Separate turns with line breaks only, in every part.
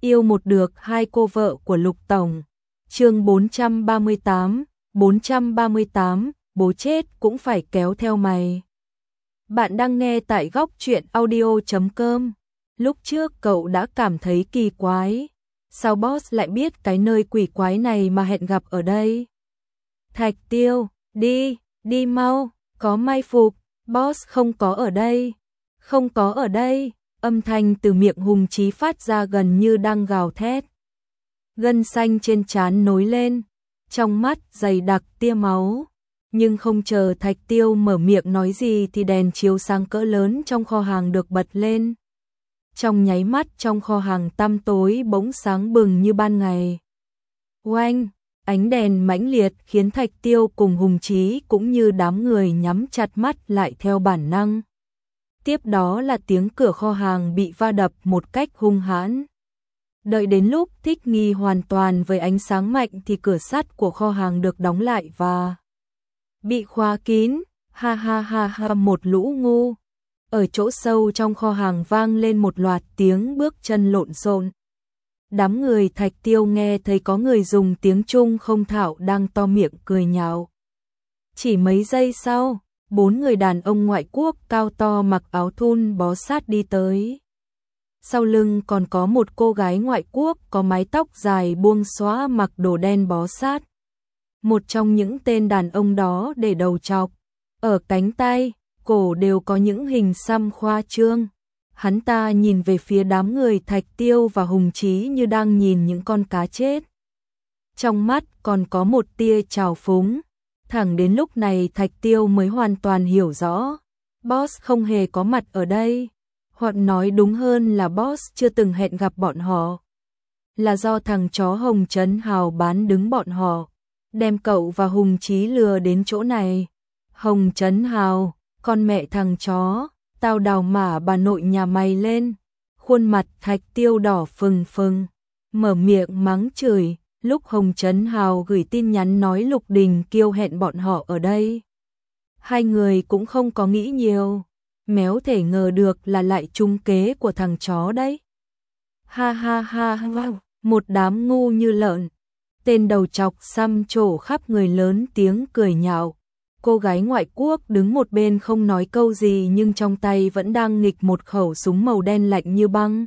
Yêu một được hai cô vợ của Lục Tổng. Chương 438, bố chết cũng phải kéo theo mày. Bạn đang nghe tại góc truyện audio.com. Lúc trước cậu đã cảm thấy kỳ quái. Sao boss lại biết cái nơi quỷ quái này mà hẹn gặp ở đây? Thạch Tiêu, đi mau, có mai phục, boss không có ở đây. Không có ở đây, âm thanh từ miệng Hùng Chí phát ra gần như đang gào thét. Gân xanh trên trán nối lên, trong mắt dày đặc tia máu. Nhưng không chờ Thạch Tiêu mở miệng nói gì thì đèn chiếu sáng cỡ lớn trong kho hàng được bật lên. Trong nháy mắt trong kho hàng tăm tối bỗng sáng bừng như ban ngày. Oanh, ánh đèn mãnh liệt khiến Thạch Tiêu cùng Hùng Chí cũng như đám người nhắm chặt mắt lại theo bản năng. Tiếp đó là tiếng cửa kho hàng bị va đập một cách hung hãn. Đợi đến lúc thích nghi hoàn toàn với ánh sáng mạnh thì cửa sắt của kho hàng được đóng lại và bị khóa kín. Ha ha ha ha, một lũ ngu. Ở chỗ sâu trong kho hàng vang lên một loạt tiếng bước chân lộn xộn. Đám người Thạch Tiêu nghe thấy có người dùng tiếng Trung không thạo đang to miệng cười nhạo. Chỉ mấy giây sau, 4 người đàn ông ngoại quốc cao to mặc áo thun bó sát đi tới. Sau lưng còn có một cô gái ngoại quốc có mái tóc dài buông xõa mặc đồ đen bó sát. Một trong những tên đàn ông đó để đầu chọc, ở cánh tay, cổ đều có những hình xăm khoa trương. Hắn ta nhìn về phía đám người Thạch Tiêu và Hùng Chí như đang nhìn những con cá chết. Trong mắt còn có một tia trào phúng. Thẳng đến lúc này Thạch Tiêu mới hoàn toàn hiểu rõ. Boss không hề có mặt ở đây. Hoặc nói đúng hơn là boss chưa từng hẹn gặp bọn họ. Là do thằng chó Hồng Trấn Hào bán đứng bọn họ, đem cậu và Hùng Chí lừa đến chỗ này. Hồng Trấn Hào, con mẹ thằng chó, tao đào mả bà nội nhà mày lên. Khuôn mặt Thạch Tiêu đỏ phừng phừng, mở miệng mắng chửi. Lúc Hồng Trấn Hào gửi tin nhắn nói Lục Đình Kiêu hẹn bọn họ ở đây, hai người cũng không có nghĩ nhiều. Méo thể ngờ được là lại trúng kế của thằng chó đấy. Ha ha ha ha, một đám ngu như lợn. Tên đầu chọc xăm trổ khắp người lớn tiếng cười nhạo. Cô gái ngoại quốc đứng một bên không nói câu gì nhưng trong tay vẫn đang nghịch một khẩu súng màu đen lạnh như băng.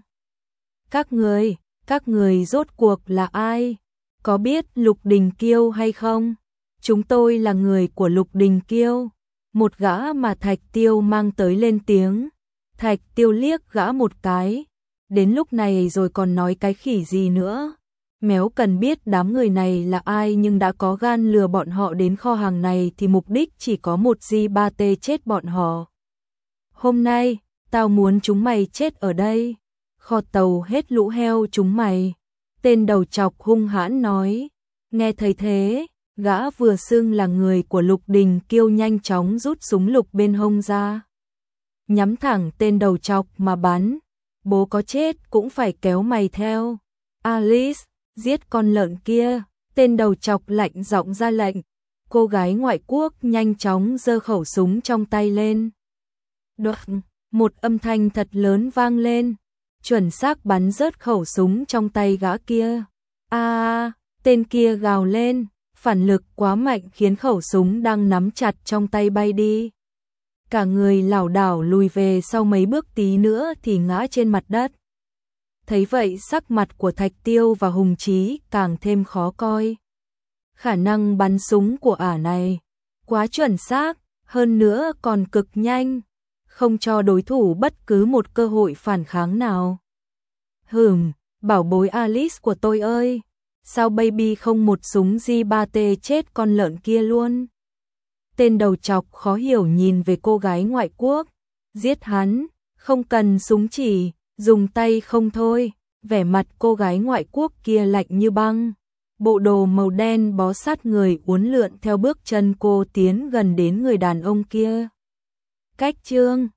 Các người rốt cuộc là ai? Có biết Lục Đình Kiêu hay không? Chúng tôi là người của Lục Đình Kiêu. Một gã mà Thạch Tiêu mang tới lên tiếng. Thạch Tiêu liếc gã một cái. Đến lúc này rồi còn nói cái khỉ gì nữa? Méo cần biết đám người này là ai nhưng đã có gan lừa bọn họ đến kho hàng này thì mục đích chỉ có một G3T chết bọn họ. Hôm nay, tao muốn chúng mày chết ở đây. Kho tàu hết lũ heo chúng mày. Tên đầu chọc hung hãn nói. Nghe thấy thế, gã vừa xưng là người của Lục Đình Kiêu nhanh chóng rút súng lục bên hông ra. Nhắm thẳng tên đầu chọc mà bắn. Bố có chết cũng phải kéo mày theo. Alice, giết con lợn kia. Tên đầu chọc lạnh giọng ra lệnh. Cô gái ngoại quốc nhanh chóng giơ khẩu súng trong tay lên. Đoạt, một âm thanh thật lớn vang lên. Chuẩn xác bắn rớt khẩu súng trong tay gã kia. Tên kia gào lên, phản lực quá mạnh khiến khẩu súng đang nắm chặt trong tay bay đi. Cả người lảo đảo lùi về sau mấy bước tí nữa thì ngã trên mặt đất. Thấy vậy sắc mặt của Thạch Tiêu và Hùng Chí càng thêm khó coi. Khả năng bắn súng của ả này quá chuẩn xác, hơn nữa còn cực nhanh, không cho đối thủ bất cứ một cơ hội phản kháng nào. Bảo bối Alice của tôi ơi, sao baby không một súng G3T chết con lợn kia luôn? Tên đầu chọc khó hiểu nhìn về cô gái ngoại quốc. Giết hắn, không cần súng chỉ, dùng tay không thôi. Vẻ mặt cô gái ngoại quốc kia lạnh như băng. Bộ đồ màu đen bó sát người uốn lượn theo bước chân cô tiến gần đến người đàn ông kia. Cách chương